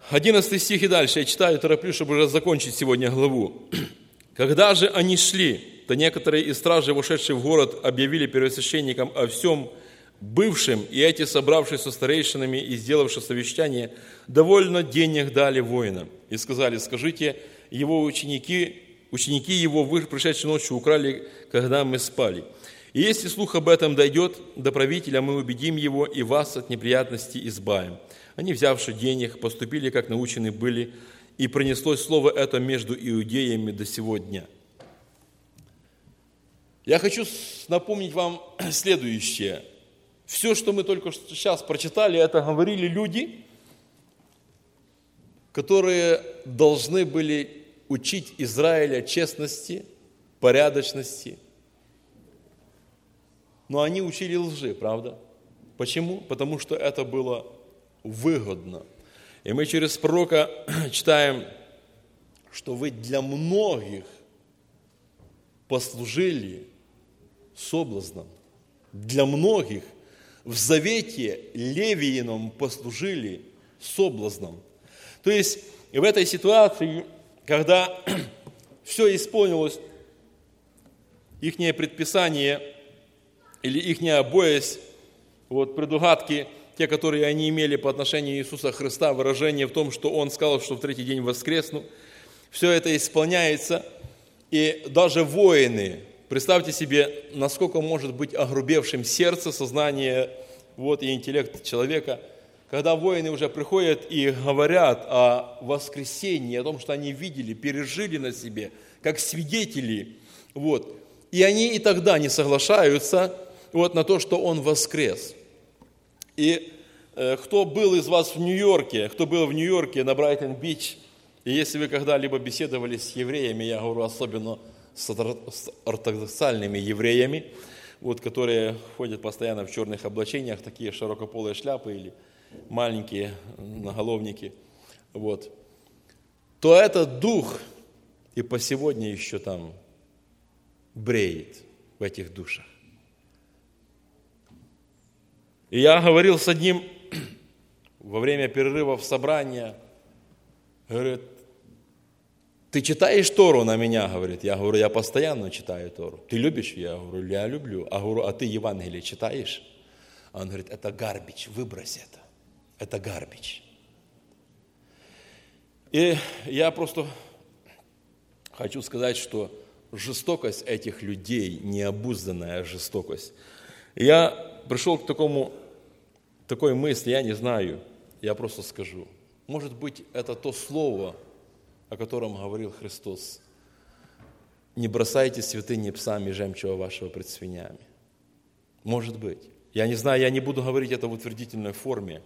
11 стих и дальше. Я читаю, тороплю, чтобы уже закончить сегодня главу. «Когда же они шли, то некоторые из стражей, вошедшие в город, объявили первосвященникам о всем бывшем, и эти, собравшись со старейшинами и сделавши совещание, довольно денег дали воинам. И сказали: скажите, его ученики его, пришедшие ночью, украли, когда мы спали. И если слух об этом дойдет до правителя, мы убедим его и вас от неприятностей избавим. Они, взявши денег, поступили, как научены были, и пронеслось слово это между иудеями до сего дня». Я хочу напомнить вам следующее. Все, что мы только что сейчас прочитали, это говорили люди, которые должны были учить Израиля честности, порядочности. Но они учили лжи, правда? Почему? Потому что это было выгодно. И мы через пророка читаем, что вы для многих послужили соблазном. Для многих в завете Левиином послужили соблазном. То есть в этой ситуации, когда все исполнилось, ихнее предписание или ихняя боязнь, предугадки, те, которые они имели по отношению к Иисуса Христа, выражение в том, что Он сказал, что в третий день воскресну, все это исполняется, и даже воины, представьте себе, насколько может быть огрубевшим сердце, сознание и интеллект человека, когда воины уже приходят и говорят о воскресении, о том, что они видели, пережили на себе, как свидетели, и они и тогда не соглашаются на то, что Он воскрес. И кто был из вас в Нью-Йорке, кто был в Нью-Йорке на Брайтон-Бич, и если вы когда-либо беседовали с евреями, я говорю особенно с ортодоксальными евреями, которые ходят постоянно в черных облачениях, такие широкополые шляпы или маленькие наголовники, то этот дух и по сегодня еще там бреет в этих душах. И я говорил с одним во время перерывов собрания, говорит: ты читаешь Тору на меня? Говорит, я говорю, я постоянно читаю Тору. Ты любишь? Я говорю, я люблю. А говорю, а ты Евангелие читаешь? Он говорит, это гарбич, выбрось это. Это гарбич. И я просто хочу сказать, что жестокость этих людей, необузданная жестокость. Я пришел к такой мысли, я не знаю, я просто скажу. Может быть, это то слово, о котором говорил Христос. Не бросайте святыни псам и жемчуга вашего пред свинями. Может быть. Я не знаю, я не буду говорить это в утвердительной форме.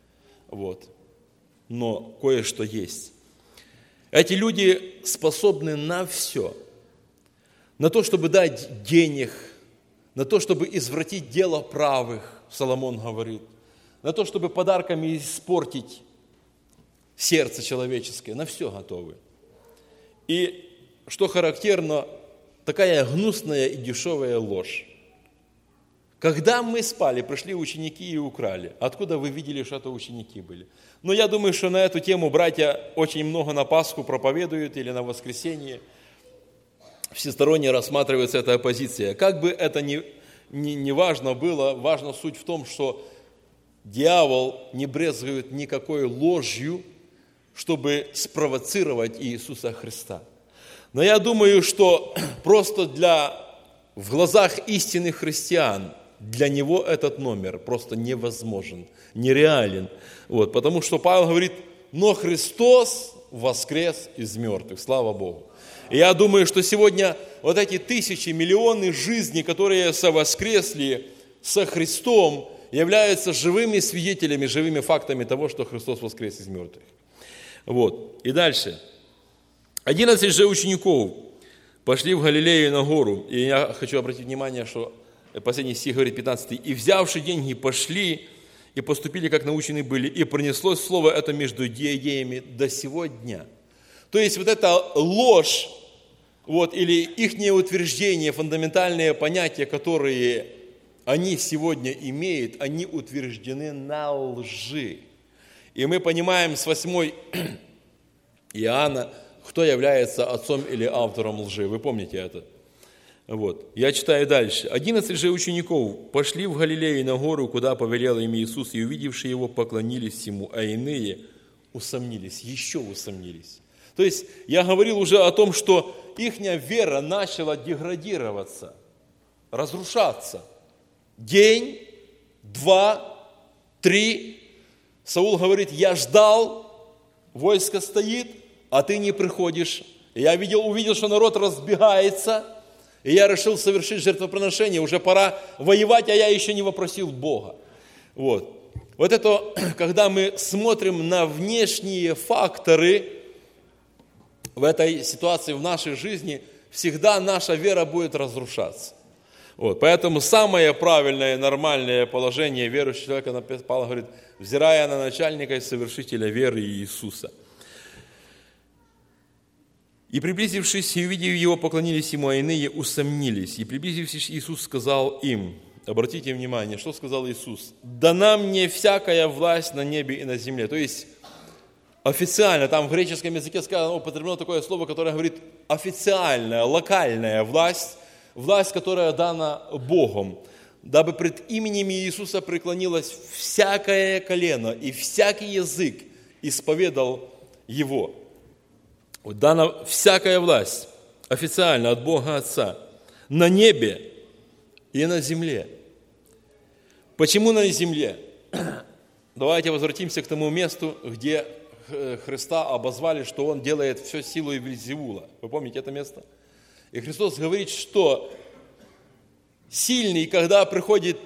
Но кое-что есть. Эти люди способны на все. На то, чтобы дать денег, на то, чтобы извратить дело правых, Соломон говорит, на то, чтобы подарками испортить сердце человеческое, на все готовы. И, что характерно, такая гнусная и дешевая ложь. Когда мы спали, пришли ученики и украли. Откуда вы видели, что это ученики были? Но я думаю, что на эту тему братья очень много на Пасху проповедуют или на воскресенье. Всесторонне рассматривается эта позиция. Как бы это ни важно было, важна суть в том, что дьявол не брезгует никакой ложью, чтобы спровоцировать Иисуса Христа. Но я думаю, что просто в глазах истинных христиан для него этот номер просто невозможен, нереален. Потому что Павел говорит, но Христос воскрес из мертвых, слава Богу. И я думаю, что сегодня эти тысячи, миллионы жизней, которые совоскресли со Христом, являются живыми свидетелями, живыми фактами того, что Христос воскрес из мертвых. И дальше. 11 же учеников пошли в Галилею на гору. И я хочу обратить внимание, что последний стих говорит, 15. «И взявши деньги, пошли и поступили, как научены были, и пронеслось слово это между иудеями до сего дня». То есть эта ложь, или ихнее утверждение, фундаментальные понятия, которые они сегодня имеют, они утверждены на лжи. И мы понимаем с 8 Иоанна, кто является отцом или автором лжи. Вы помните это? Вот. Я читаю дальше. 11 же учеников пошли в Галилею на гору, куда повелел им Иисус, и, увидевшие его, поклонились ему, а иные усомнились, еще усомнились. То есть, я говорил уже о том, что их вера начала деградироваться, разрушаться. День, 2, 3. Саул говорит: я ждал, войско стоит, а ты не приходишь. И я увидел, что народ разбегается, и я решил совершить жертвоприношение. Уже пора воевать, а я еще не вопросил Бога. Вот это, когда мы смотрим на внешние факторы в этой ситуации, в нашей жизни, всегда наша вера будет разрушаться. Поэтому самое правильное, нормальное положение верующего человека, Павел говорит, взирая на начальника и совершителя веры Иисуса. И приблизившись и увидев его, поклонились ему, а иные усомнились. И приблизившись, Иисус сказал им, обратите внимание, что сказал Иисус: «Дана мне всякая власть на небе и на земле». То есть официально, там в греческом языке сказано, употреблено такое слово, которое говорит официальная, локальная власть, власть, которая дана Богом, дабы пред именем Иисуса преклонилось всякое колено и всякий язык исповедал Его. Дана всякая власть официально от Бога Отца на небе и на земле. Почему на земле? Давайте возвратимся к тому месту, где Христа обозвали, что Он делает все силой Вельзевула. Вы помните это место? И Христос говорит, что сильнейший, когда приходит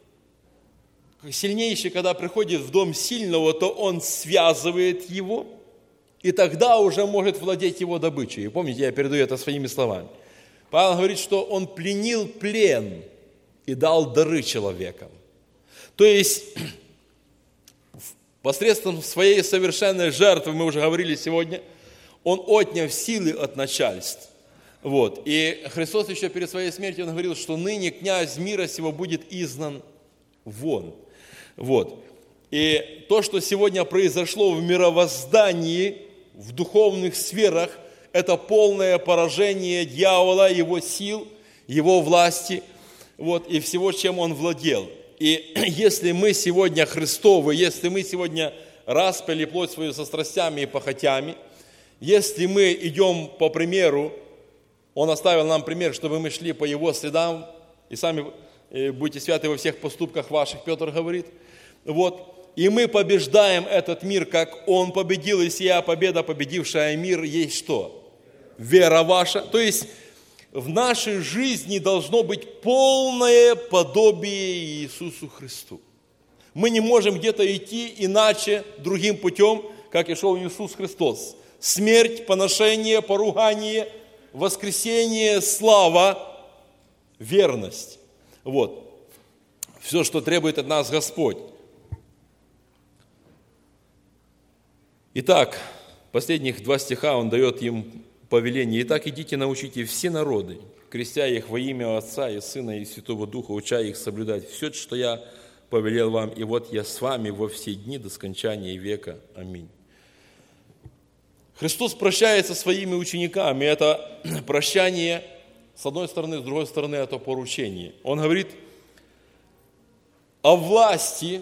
в дом сильного, то он связывает его, и тогда уже может владеть его добычей. И помните, я передаю это своими словами. Павел говорит, что он пленил плен и дал дары человекам. То есть, посредством своей совершенной жертвы, мы уже говорили сегодня, он отнял силы от начальств. И Христос еще перед своей смертью, он говорил, что ныне князь мира сего будет изгнан вон. И то, что сегодня произошло в мировоздании, в духовных сферах, это полное поражение дьявола, его сил, его власти, и всего, чем он владел. И если мы сегодня Христовы, если мы сегодня распяли плоть свою со страстями и похотями, если мы идем по примеру, Он оставил нам пример, чтобы мы шли по Его следам, и сами будьте святы во всех поступках ваших, Петр говорит. И мы побеждаем этот мир, как Он победил, и сия победа, победившая мир, есть что? Вера ваша. То есть в нашей жизни должно быть полное подобие Иисусу Христу. Мы не можем где-то идти иначе, другим путем, как и шел Иисус Христос. Смерть, поношение, поругание, воскресение, слава, верность. Все, что требует от нас Господь. Итак, последних 2 стиха Он дает им повеление. «Итак, идите, научите все народы, крестя их во имя Отца и Сына и Святого Духа, уча их соблюдать все, что я повелел вам, и вот я с вами во все дни до скончания века. Аминь». Христос прощается со своими учениками. Это прощание, с одной стороны, с другой стороны, это поручение. Он говорит о власти,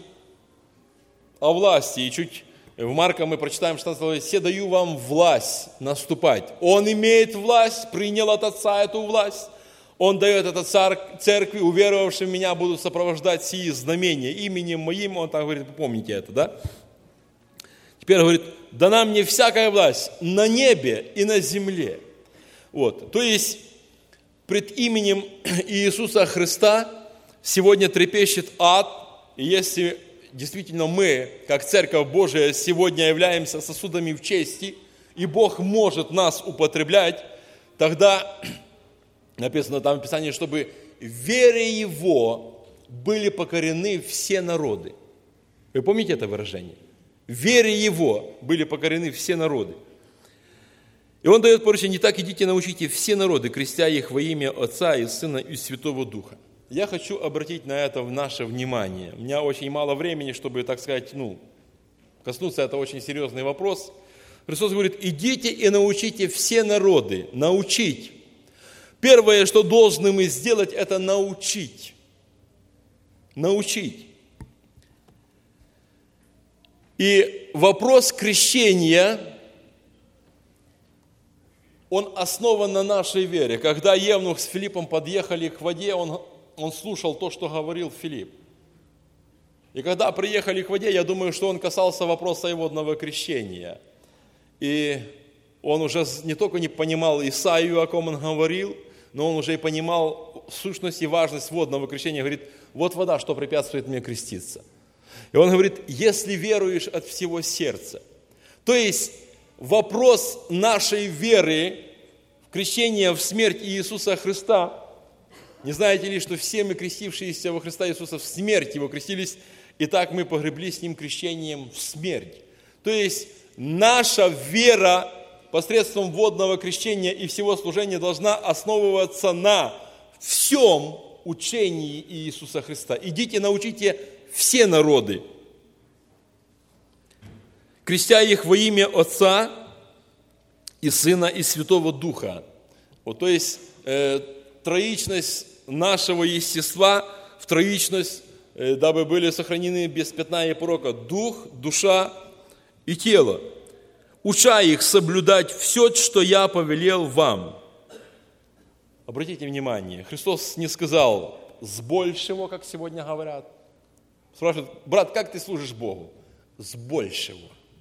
и чуть в Марка мы прочитаем 16 главе: «Се даю вам власть наступать». Он имеет власть, принял от Отца эту власть. Он дает это церкви, уверовавшим в Меня будут сопровождать сии знамения именем Моим. Он так говорит, вы помните это, да? Теперь говорит: «Дана мне всякая власть на небе и на земле». То есть, пред именем Иисуса Христа сегодня трепещет ад, и если действительно мы, как Церковь Божия, сегодня являемся сосудами в чести, и Бог может нас употреблять, тогда написано там в Писании, чтобы вере Его были покорены все народы. Вы помните это выражение? Вере Его были покорены все народы. И Он дает поручение: «Итак, идите, научите все народы, крестя их во имя Отца и Сына и Святого Духа». Я хочу обратить на это наше внимание. У меня очень мало времени, чтобы, так сказать, коснуться, это очень серьезный вопрос. Христос говорит, идите и научите все народы. Научить. Первое, что должны мы сделать, это научить. Научить. И вопрос крещения, он основан на нашей вере. Когда Евнух с Филиппом подъехали к воде, он слушал то, что говорил Филипп. И когда приехали к воде, я думаю, что он касался вопроса и водного крещения. И он уже не только не понимал Исаию, о ком он говорил, но он уже и понимал сущность и важность водного крещения. Говорит, вот вода, что препятствует мне креститься. И он говорит, если веруешь от всего сердца. То есть вопрос нашей веры в крещение в смерть Иисуса Христа. Не знаете ли, что все мы, крестившиеся во Христа Иисуса, в смерть Его крестились, и так мы погребли с Ним крещением в смерть. То есть наша вера посредством водного крещения и всего служения должна основываться на всем учении Иисуса Христа. Идите, научите все народы, крестя их во имя Отца и Сына и Святого Духа. Вот, то есть троичность нашего естества в троичность, дабы были сохранены без пятна и порока дух, душа и тело, уча их соблюдать все, что я повелел вам. Обратите внимание, Христос не сказал с большего, как сегодня говорят. Спрашивают, брат, как ты служишь Богу? С большего.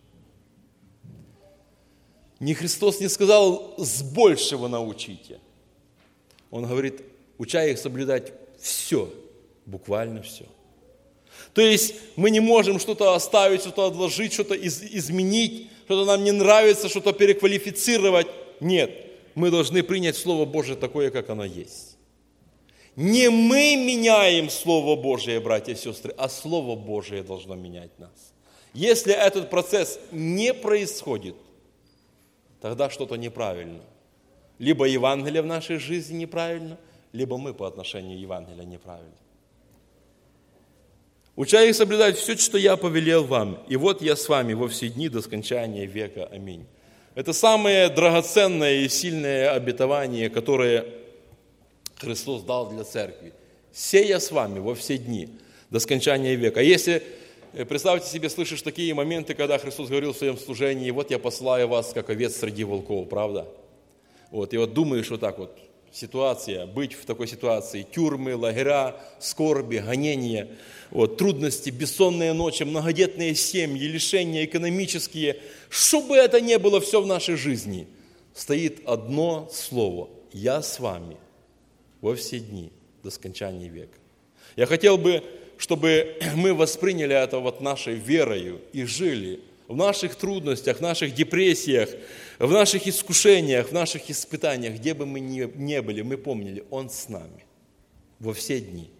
Христос не сказал, с большего научите. Он говорит, уча их соблюдать все, буквально все. То есть мы не можем что-то оставить, что-то отложить, что-то изменить, что-то нам не нравится, что-то переквалифицировать. Нет, мы должны принять Слово Божие такое, как оно есть. Не мы меняем Слово Божие, братья и сестры, а Слово Божие должно менять нас. Если этот процесс не происходит, тогда что-то неправильно. Либо Евангелие в нашей жизни неправильно, либо мы по отношению к Евангелию неправильно. Уча их соблюдать все, что я повелел вам, и вот я с вами во все дни до скончания века. Аминь. Это самое драгоценное и сильное обетование, которое Христос дал для церкви. Сея с вами во все дни до скончания века. А если, представьте себе, слышишь такие моменты, когда Христос говорил в своем служении, вот я посылаю вас, как овец среди волков, правда? Вот, и вот думаешь вот так вот, ситуация, быть в такой ситуации, тюрьмы, лагеря, скорби, гонения, вот, трудности, бессонные ночи, многодетные семьи, лишения экономические, что бы это ни было все в нашей жизни, стоит одно слово: «Я с вами во все дни до скончания века». Я хотел бы, чтобы мы восприняли это вот нашей верою и жили в наших трудностях, в наших депрессиях, в наших искушениях, в наших испытаниях, где бы мы ни были, мы помнили, Он с нами во все дни.